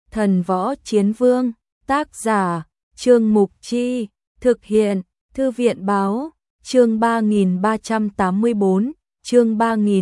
Thần Võ Chiến Vương, tác giả, Trương Mục Chi, thực hiện, Thư viện Báo, chương 3384, chương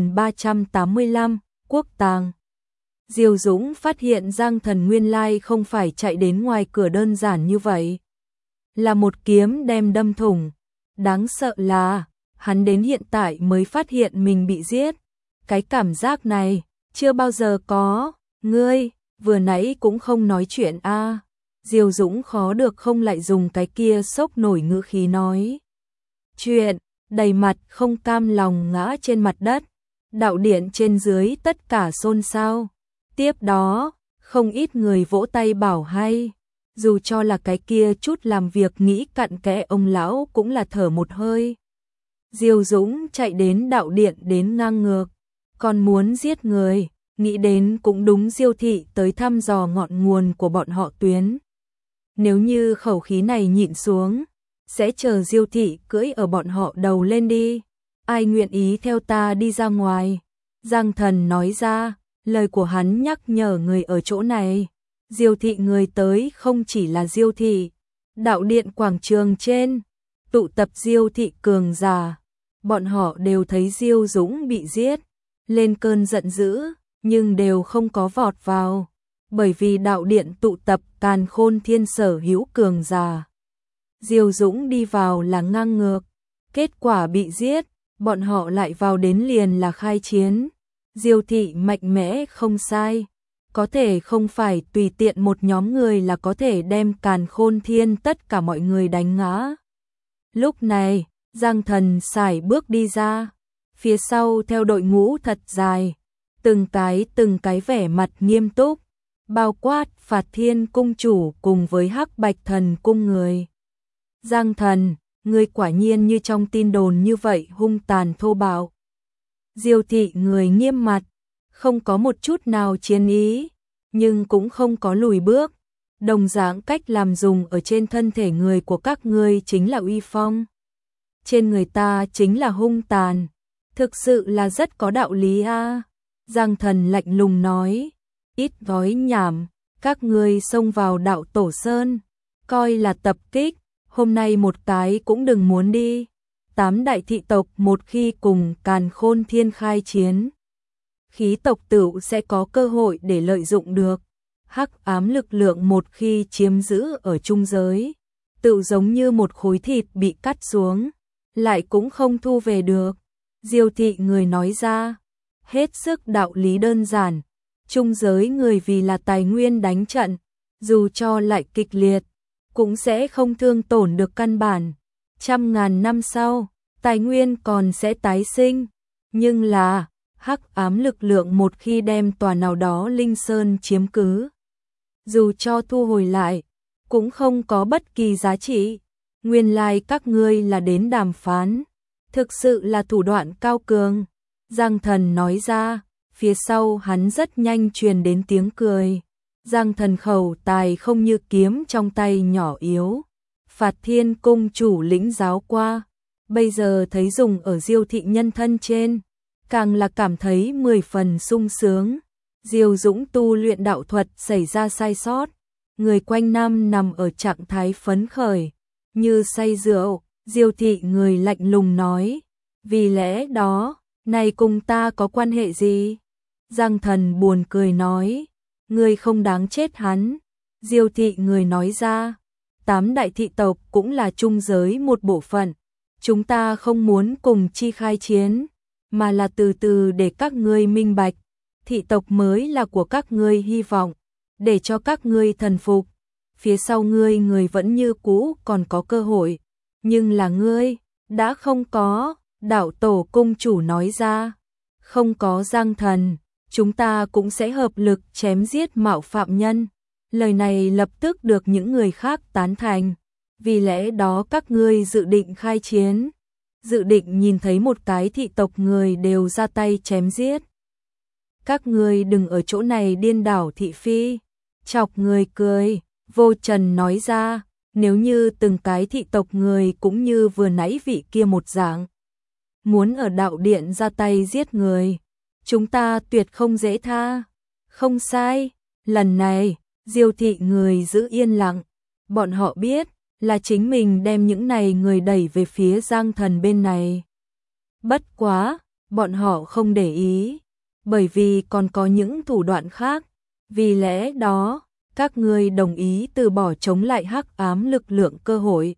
3385, Quốc Tàng. Diêu Dũng phát hiện Giang Thần nguyên lai không phải chạy đến ngoài cửa đơn giản như vậy. Là một kiếm đem đâm thủng. Đáng sợ là, hắn đến hiện tại mới phát hiện mình bị giết. Cái cảm giác này, chưa bao giờ có. Ngươi, vừa nãy cũng không nói chuyện a. Diêu Dũng khó được không lại dùng cái kia sốc nổi ngữ khí nói chuyện, đầy mặt không cam lòng ngã trên mặt đất. Đạo điện trên dưới tất cả xôn xao. Tiếp đó, không ít người vỗ tay bảo hay. Dù cho là cái kia chút làm việc nghĩ cặn kẽ ông lão cũng là thở một hơi. Diêu Dũng chạy đến đạo điện đến ngang ngược, còn muốn giết người, nghĩ đến cũng đúng. Diêu thị tới thăm dò ngọn nguồn của bọn họ Tuyến. Nếu như khẩu khí này nhịn xuống, sẽ chờ Diêu thị cưỡi ở bọn họ đầu lên đi. Ai nguyện ý theo ta đi ra ngoài? Giang Thần nói ra, lời của hắn nhắc nhở người ở chỗ này. Diêu thị người tới không chỉ là Diêu thị, đạo điện quảng trường trên, tụ tập Diêu thị cường giả. Bọn họ đều thấy Diêu Dũng bị giết, lên cơn giận dữ, nhưng đều không có vọt vào, bởi vì đạo điện tụ tập Càn Khôn Thiên sở hữu cường giả. Diêu Dũng đi vào là ngang ngược, kết quả bị giết, bọn họ lại vào đến liền là khai chiến. Diêu thị mạnh mẽ không sai, có thể không phải tùy tiện một nhóm người là có thể đem Càn Khôn Thiên tất cả mọi người đánh ngã. Lúc này, Giang Thần sải bước đi ra, phía sau theo đội ngũ thật dài, từng cái vẻ mặt nghiêm túc, bao quát Phạt Thiên cung chủ cùng với Hắc Bạch Thần cung người. Giang Thần, ngươi quả nhiên như trong tin đồn như vậy hung tàn thô bạo. Diêu thị người nghiêm mặt, không có một chút nào chiến ý, nhưng cũng không có lùi bước. Đồng dạng cách làm dùng ở trên thân thể người của các ngươi chính là uy phong. Trên người ta chính là hung tàn. Thực sự là rất có đạo lý a. Giang Thần lạnh lùng nói, ít nói nhảm, các ngươi xông vào đạo Tổ Sơn, coi là tập kích, hôm nay một cái cũng đừng muốn đi. 8 đại thị tộc một khi cùng Càn Khôn Thiên khai chiến, khí tộc tựu sẽ có cơ hội để lợi dụng được. Hắc ám lực lượng một khi chiếm giữ ở trung giới, tựu giống như một khối thịt bị cắt xuống, lại cũng không thu về được. Diêu thị người nói ra, hết sức đạo lý đơn giản. Trung giới người vì là tài nguyên đánh trận, dù cho lại kịch liệt, cũng sẽ không thương tổn được căn bản. Trăm ngàn năm sau, tài nguyên còn sẽ tái sinh. Nhưng là, hắc ám lực lượng một khi đem tòa nào đó linh sơn chiếm cứ, dù cho thu hồi lại, cũng không có bất kỳ giá trị. Nguyên lai các ngươi là đến đàm phán, thực sự là thủ đoạn cao cường. Giang Thần nói ra, phía sau hắn rất nhanh truyền đến tiếng cười. Giang Thần khẩu tài không như kiếm trong tay nhỏ yếu. Phạt Thiên cung chủ lĩnh giáo qua, bây giờ thấy dùng ở Diêu thị nhân thân trên, càng là cảm thấy 10 phần sung sướng. Diêu Dũng tu luyện đạo thuật xảy ra sai sót, người quanh năm nằm ở trạng thái phấn khởi, như say rượu. Diêu thị người lạnh lùng nói, vì lẽ đó, này cùng ta có quan hệ gì? Giang Thần buồn cười nói, ngươi không đáng chết hắn. Diêu thị người nói ra, 8 đại thị tộc cũng là trung giới một bộ phận, chúng ta không muốn cùng chi khai chiến, mà là từ từ để các ngươi minh bạch, thị tộc mới là của các ngươi hy vọng, để cho các ngươi thần phục. Phía sau ngươi người vẫn như cũ còn có cơ hội, nhưng là ngươi đã không có. Đạo Tổ cung chủ nói ra, không có Giang Thần, chúng ta cũng sẽ hợp lực chém giết mạo phạm nhân. Lời này lập tức được những người khác tán thành. Vì lẽ đó các ngươi dự định khai chiến, dự định nhìn thấy một cái thị tộc người đều ra tay chém giết. Các ngươi đừng ở chỗ này điên đảo thị phi. Chọc người cười, Vô Trần nói ra, nếu như từng cái thị tộc người cũng như vừa nãy vị kia một dạng, muốn ở đạo điện ra tay giết người, chúng ta tuyệt không dễ tha. Không sai, lần này, Diêu thị người giữ yên lặng, bọn họ biết là chính mình đem những này người đẩy về phía Giang Thần bên này. Bất quá, bọn họ không để ý, bởi vì còn có những thủ đoạn khác, vì lẽ đó, các ngươi đồng ý từ bỏ chống lại hắc ám lực lượng cơ hội,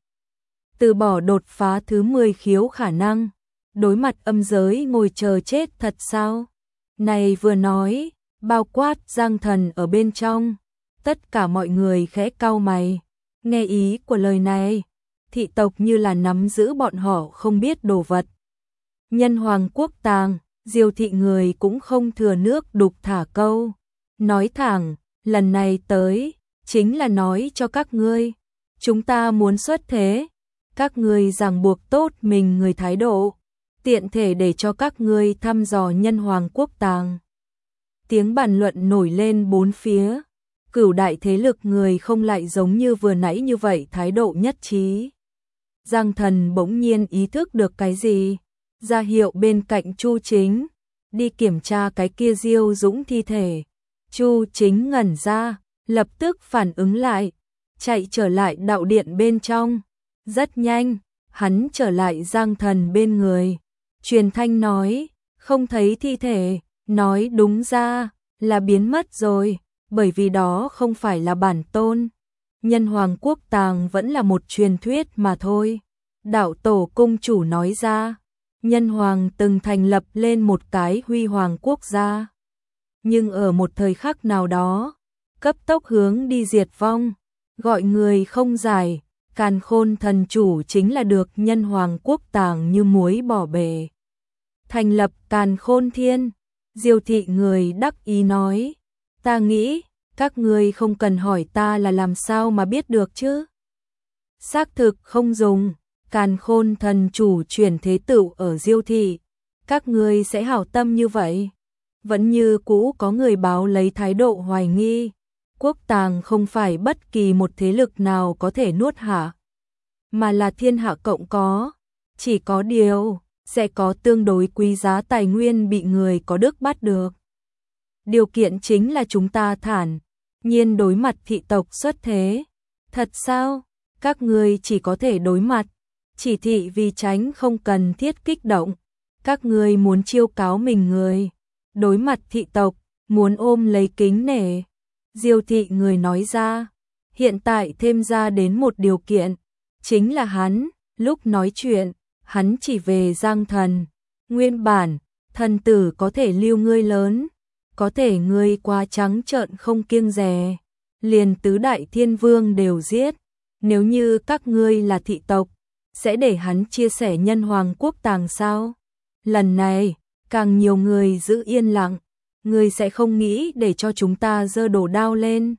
từ bỏ đột phá thứ 10 khiếu khả năng, đối mặt âm giới ngồi chờ chết thật sao? Này vừa nói, bao quát Giang Thần ở bên trong, tất cả mọi người khẽ cau mày, nghe ý của lời này, thị tộc như là nắm giữ bọn họ không biết đồ vật. Nhân Hoàng Quốc Tàng, Diêu thị người cũng không thừa nước đục thả câu, nói thẳng, lần này tới, chính là nói cho các ngươi, chúng ta muốn xuất thế, các ngươi ràng buộc tốt mình người thái độ, tiện thể để cho các ngươi thăm dò Nhân Hoàng Quốc Tàng. Tiếng bàn luận nổi lên bốn phía, cửu đại thế lực người không lại giống như vừa nãy như vậy thái độ nhất trí. Giang Thần bỗng nhiên ý thức được cái gì, ra hiệu bên cạnh Chu Chính, đi kiểm tra cái kia Diêu Dũng thi thể. Chu Chính ngẩn ra, lập tức phản ứng lại, chạy trở lại đạo điện bên trong. Rất nhanh, hắn trở lại Giang Thần bên người, truyền thanh nói, không thấy thi thể, nói đúng ra là biến mất rồi, bởi vì đó không phải là bản tôn. Nhân Hoàng Quốc Tàng vẫn là một truyền thuyết mà thôi. Đạo tổ cung chủ nói ra, Nhân Hoàng từng thành lập lên một cái huy hoàng quốc gia, nhưng ở một thời khắc nào đó, cấp tốc hướng đi diệt vong, gọi người không giải, Càn Khôn thần chủ chính là được Nhân Hoàng Quốc Tàng như muối bỏ bể. Thành lập Càn Khôn Thiên, Diêu thị người đắc ý nói, ta nghĩ, các ngươi không cần hỏi ta là làm sao mà biết được chứ. Xác thực không dùng, Càn Khôn thần chủ chuyển thế tựu ở Diêu thị, các ngươi sẽ hảo tâm như vậy. Vẫn như cũ có người báo lấy thái độ hoài nghi, Quốc Tàng không phải bất kỳ một thế lực nào có thể nuốt hạ, mà là thiên hạ cộng có, chỉ có điều, sẽ có tương đối quý giá tài nguyên bị người có đức bắt được. Điều kiện chính là chúng ta thản nhiên đối mặt thị tộc xuất thế. Thật sao? Các ngươi chỉ có thể đối mặt, chỉ thị vì tránh không cần thiết kích động. Các ngươi muốn chiêu cáo mình người, đối mặt thị tộc, muốn ôm lấy kính nể. Diêu thị người nói ra, hiện tại thêm ra đến một điều kiện, chính là hắn, lúc nói chuyện, hắn chỉ về Giang Thần. Nguyên bản, thần tử có thể lưu ngươi lớn, có thể ngươi quá trắng trợn không kiêng dè, liền tứ đại thiên vương đều giết. Nếu như các ngươi là thị tộc, sẽ để hắn chia sẻ Nhân Hoàng Quốc Tàng sao? Lần này, càng nhiều người giữ yên lặng, ngươi sẽ không nghĩ để cho chúng ta giơ đồ đao lên,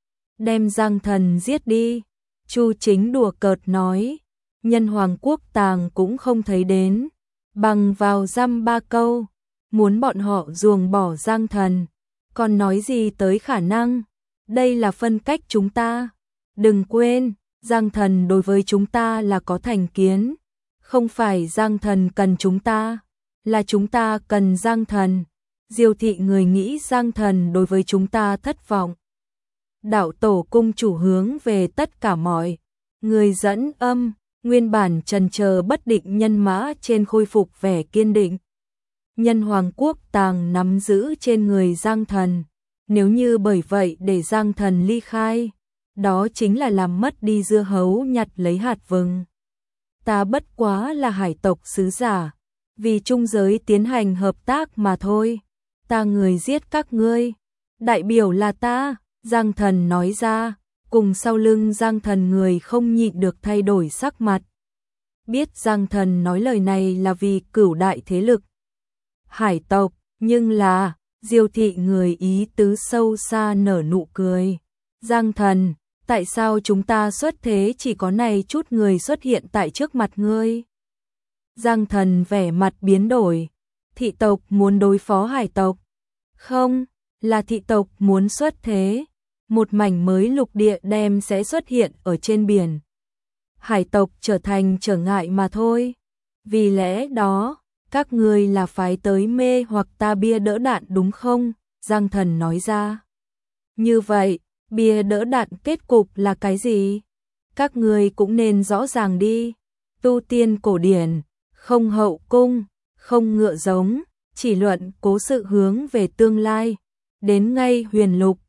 đem Giang Thần giết đi. Chu Chính đùa cợt nói, Nhân Hoàng Quốc Tàng cũng không thấy đến, bằng vào dăm ba câu, muốn bọn họ ruồng bỏ Giang Thần, còn nói gì tới khả năng, đây là phân cách chúng ta. Đừng quên, Giang Thần đối với chúng ta là có thành kiến, không phải Giang Thần cần chúng ta, là chúng ta cần Giang Thần. Diêu thị người nghĩ Giang Thần đối với chúng ta thất vọng. Đạo tổ cung chủ hướng về tất cả mọi người dẫn âm, nguyên bản trần chờ bất định nhân mã trên khôi phục vẻ kiên định. Nhân Hoàng Quốc Tàng nắm giữ trên người Giang Thần, nếu như bởi vậy để Giang Thần ly khai, đó chính là làm mất đi dưa hấu nhặt lấy hạt vừng. Ta bất quá là hải tộc sứ giả, vì trung giới tiến hành hợp tác mà thôi. Ta người giết các ngươi, đại biểu là ta, Giang Thần nói ra, cùng sau lưng Giang Thần người không nhịn được thay đổi sắc mặt. Biết Giang Thần nói lời này là vì cửu đại thế lực hải tộc, nhưng là, Diêu thị người ý tứ sâu xa nở nụ cười. Giang Thần, tại sao chúng ta xuất thế chỉ có này chút người xuất hiện tại trước mặt ngươi? Giang Thần vẻ mặt biến đổi, thị tộc muốn đối phó hải tộc. Không, là thị tộc muốn xuất thế, một mảnh mới lục địa đem sẽ xuất hiện ở trên biển. Hải tộc trở thành trở ngại mà thôi. Vì lẽ đó, các ngươi là phái tới mê hoặc ta bia đỡ đạn đúng không? Giang Thần nói ra. Như vậy, bia đỡ đạn kết cục là cái gì? Các người cũng nên rõ ràng đi. Tu tiên cổ điển, không hậu cung, không ngựa giống, chỉ luận cố sự hướng về tương lai. Đến ngay huyền lục,